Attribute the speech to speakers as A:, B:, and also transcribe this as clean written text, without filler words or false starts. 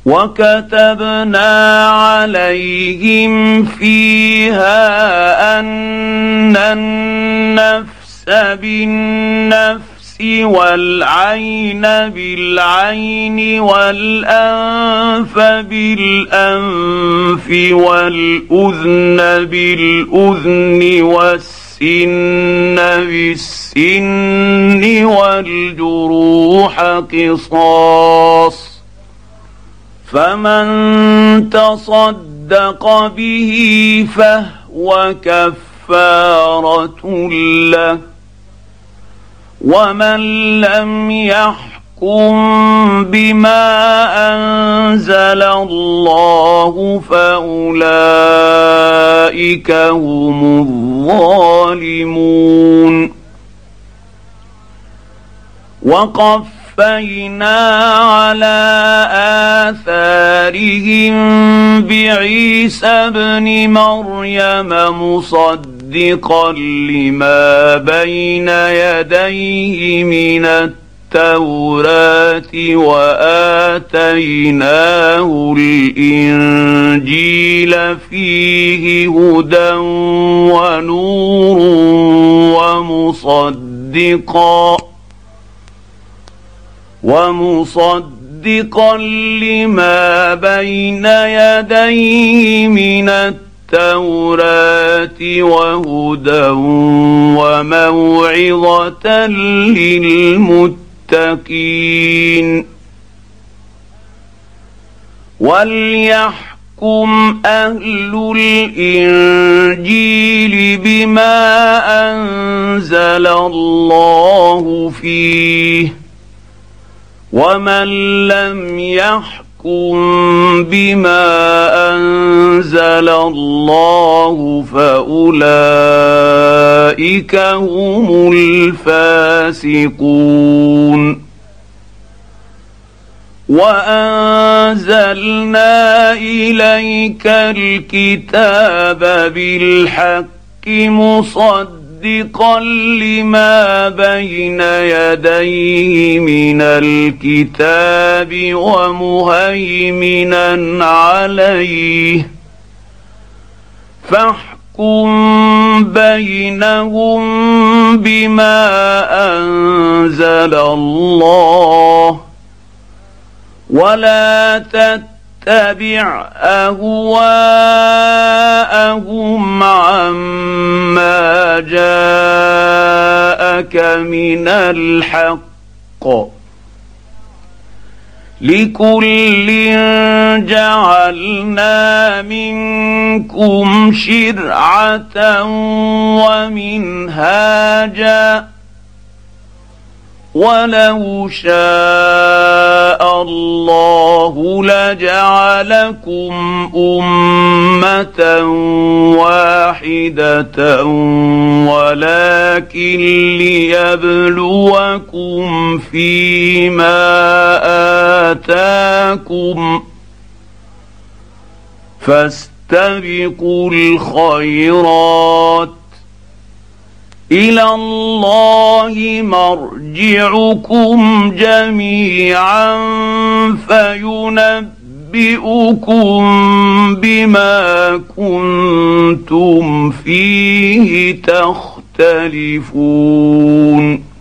A: وكتبنا عليهم فيها أن النفس بالنفس والعين بالعين والأنف بالأنف والأذن بالأذن والسن بالسن والجروح قصاص، فمن تصدق به فهو كفارة له، ومن لم يحكم بما أنزل الله فأولئك هم الظالمون. وقفينا على آثارهم بعيسى ابن مريم مصدقا لما بين يديه من التوراة وآتيناه الإنجيل فيه هدى ونور ومصدقا لما بين يديه من التوراة وهدى وموعظة للمتقين. وليحكم أهل الإنجيل بما أنزل الله فيه، ومن لم يحكم بما أنزل الله فأولئك هم الفاسقون. وأنزلنا إليك الكتاب بالحق مصدقا لما بين يديه من الكتاب ومهيمنا عليه، فاحكم بينهم بما أنزل الله، ولا تتبع أهواءهم عما جاءك من الحق، لكل جعلنا منكم شرعة ومنهاجا، ولو شاء الله لجعلكم أمة واحدة ولكن ليبلوكم فيما آتاكم، فاستبقوا الخيرات، إلى الله مرجعكم جميعا فينبئكم بما كنتم فيه تختلفون.